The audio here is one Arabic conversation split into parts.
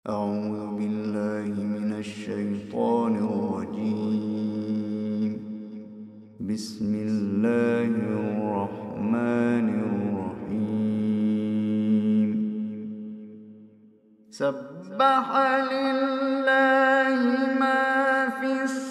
أعوذ بالله من الشيطان الرجيم. بسم الله الرحمن الرحيم. سبح لله ما في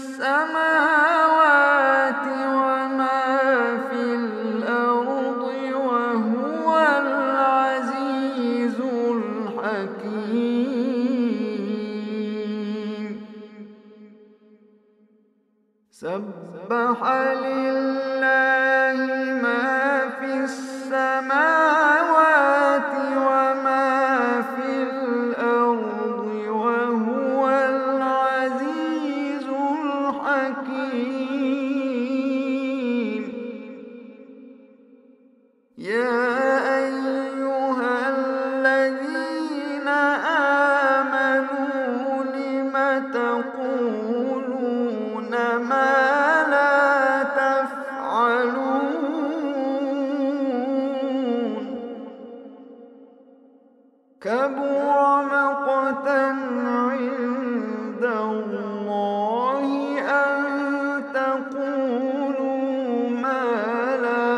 السماوات وما في الأرض وهو العزيز الحكيم. سبح لله ما في السماوات وما في الأرض وهو العزيز الحكيم. يا أيها الذين آمنوا لم تقولون ما لا تفعلون؟ كبر مقتا عند الله أن تقولوا ما لا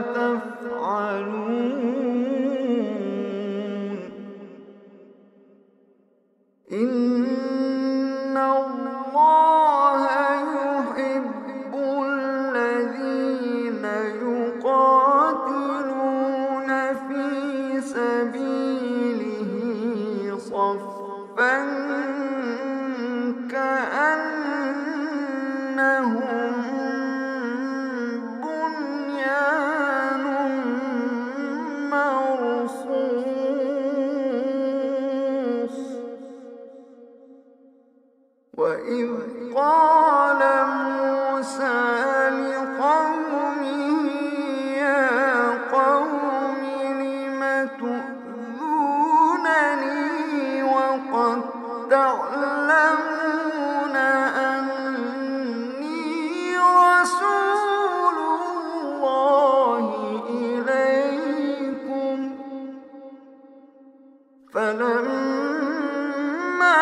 تفعلون. إن الله يحب الذين يقاتلون في سبيله صفا كأنهم بنيان مرصوص. وإذ قال موسى لقومه يا قوم لم تؤذونني وقد تعلمون أني رسول الله إليكم. فلما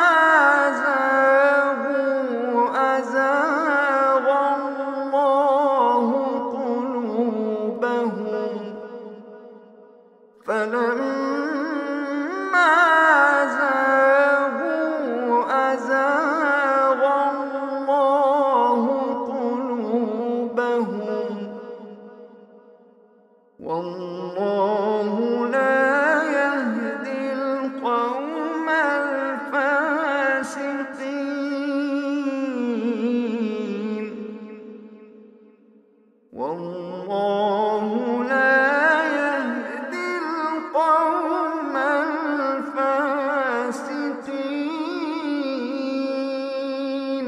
زاغوا أزاغ الله قلوبهم. فلما زاغوا أزاغ الله قلوبهم. والله لا يهدي القوم الفاسقين. والله لا يهدي القوم الفاسقين.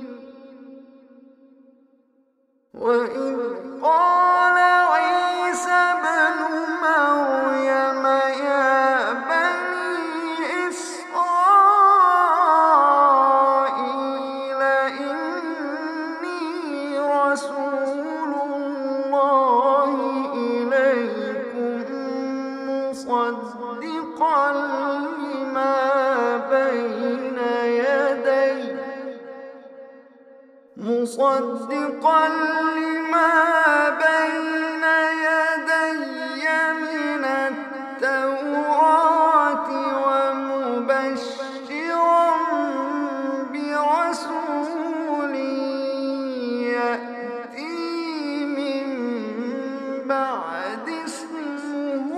وإذ قال عيسى ابن مريم يا بني إسرائيل إني رسول الله إليكم مصدقا لما بين يدي من التوراة ومبشرا برسول يأتي من بعد اسمه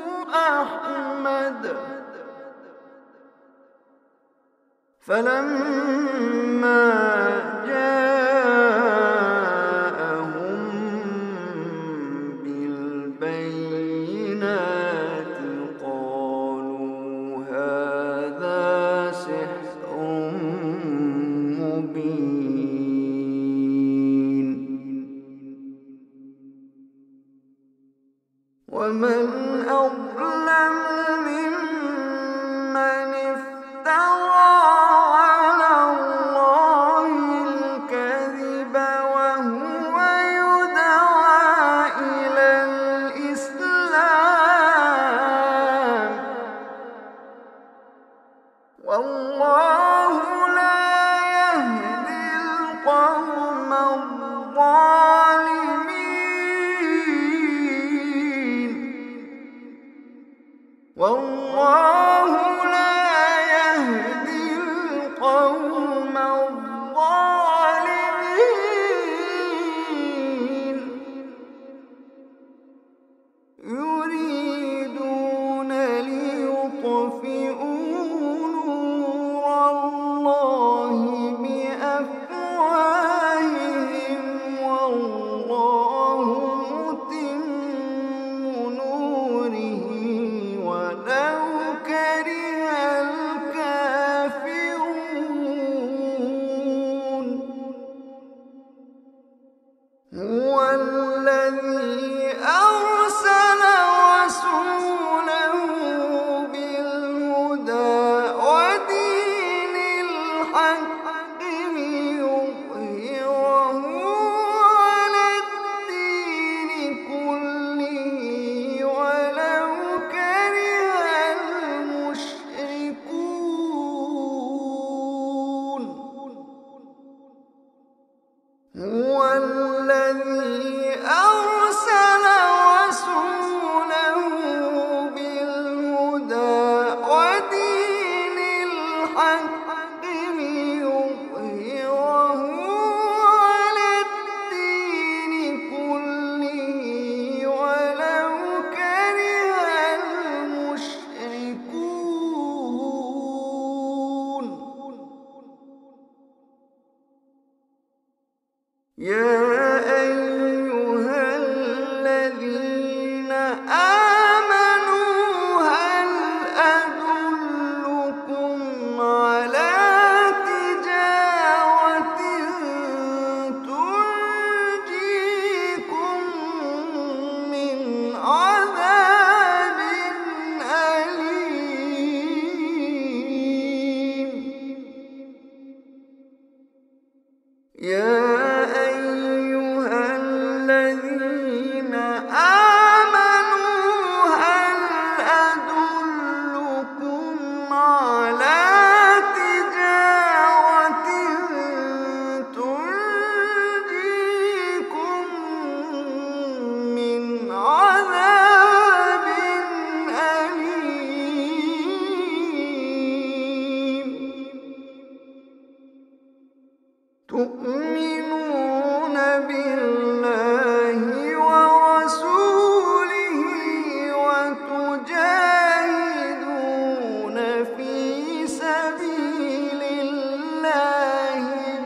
أحمد. فلما جاءهم بالبينات قالوا هذا سحر مبين. ومن أظلم ممن افترى على الله والله لا يهدي القوم الظالمين والله لا يهدي القوم الظالمين يريدون ليطفئوا نور الله بأفواههم والله متم نوره ولو كره الكافرون هو الذي أرسل رسوله بالهدى ودين الحق ليظهره على الدين كله ولو كره المشركون هو الذي أرسل رسوله بالهدى ودين الحق ليظهره على الدين كله ولو كره المشركون يا أيها الذين آمنوا هل أدلكم على تجارة تنجيكم من عذاب أليم يا أيها الذين آمنوا هل أدلكم على تجارة تنجيكم من عذاب أليم تؤمنون بالله ورسوله وتجاهدون في سبيل الله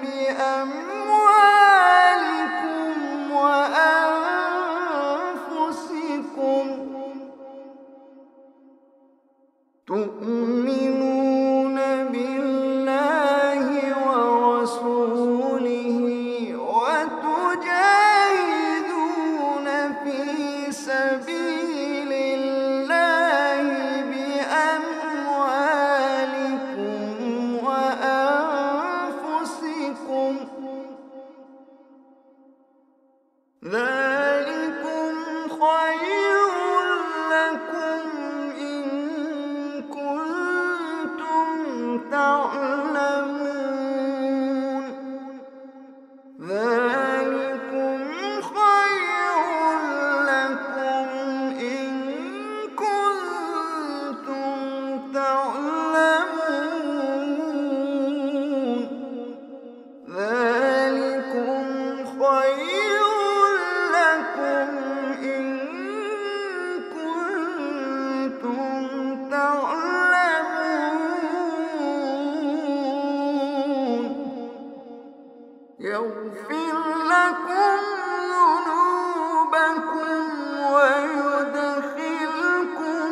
بأموالكم وأنفسكم تؤمنون بالله ورسوله وتجاهدون في سبيل الله بأموالكم وأنفسكم ذلكم خير لكم إن كنتم تعلمون ذلكم خير لكم إن كنتم تعلمون ذلكم خير لكم إن كنتم تعلمون يغفر لكم ذنوبكم ويدخلكم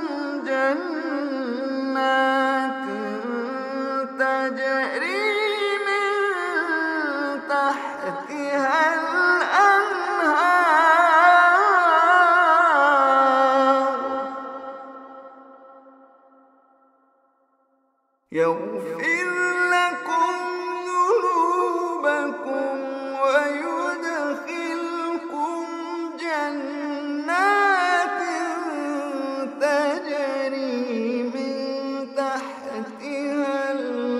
جنات تجري من تحتها الأنهار يغفر لكم ذنوبكم ويدخلكم جنات تجري من تحتها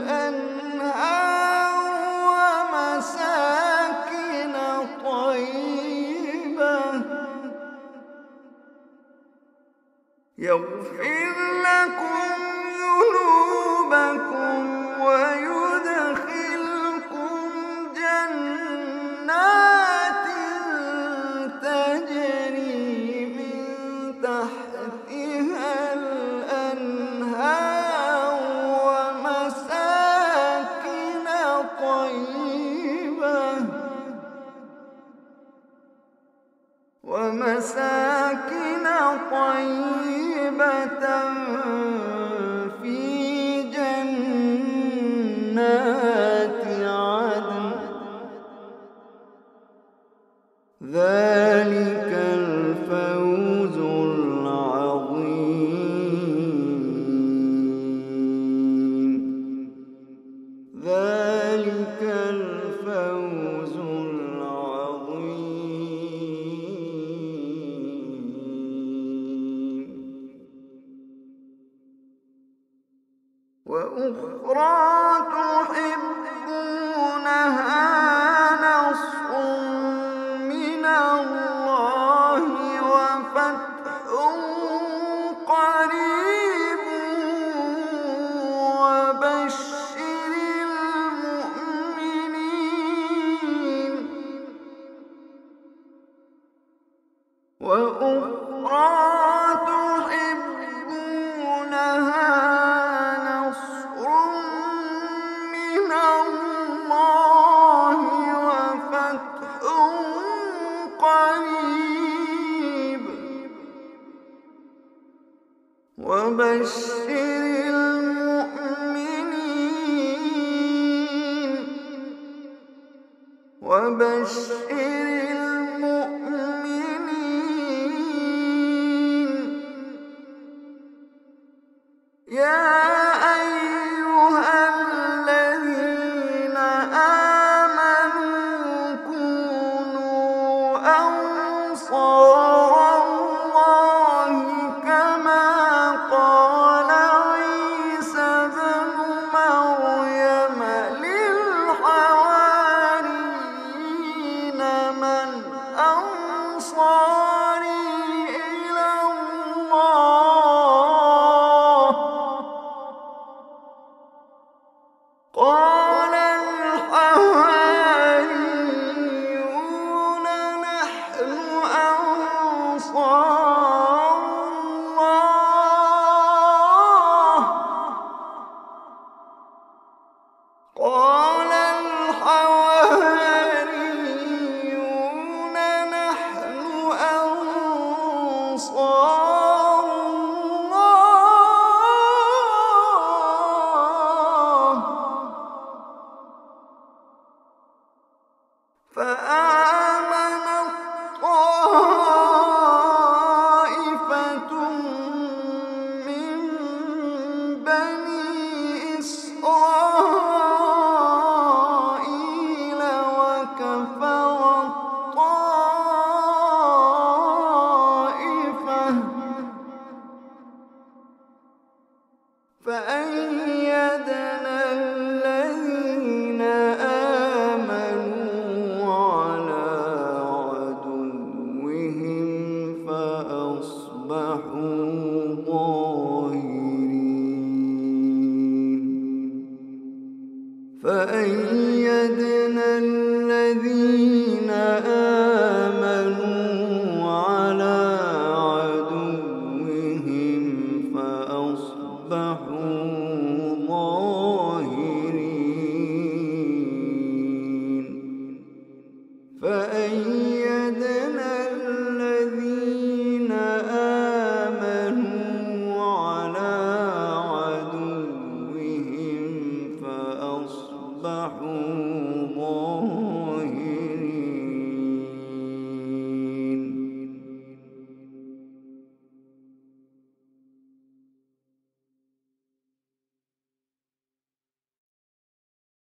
ذلك الفوز العظيم. ذلك الفوز العظيم. وأخرى تحبونها نصر من الله وفتح قريب وبشر المؤمنين. وأخرى تحبونها نصر من الله وفتح قريب وبشر المؤمنين. وبشر المؤمنين. يا أيها الذين آمنوا كونوا أنصار الله كما قال عيسى ابن مريم للحواريين من أنصاري إلى الله؟ قال الحواريون نحن أنصار الله. قال الحواريون نحن أنصار الله. فآمنت طائفة من بني إسرائيل وكفرت طائفة فأيدنا الذين آمنوا على عدوهم فأصبحوا ظاهرين. فأيدنا الذين آمنوا على عدوهم فأصبحوا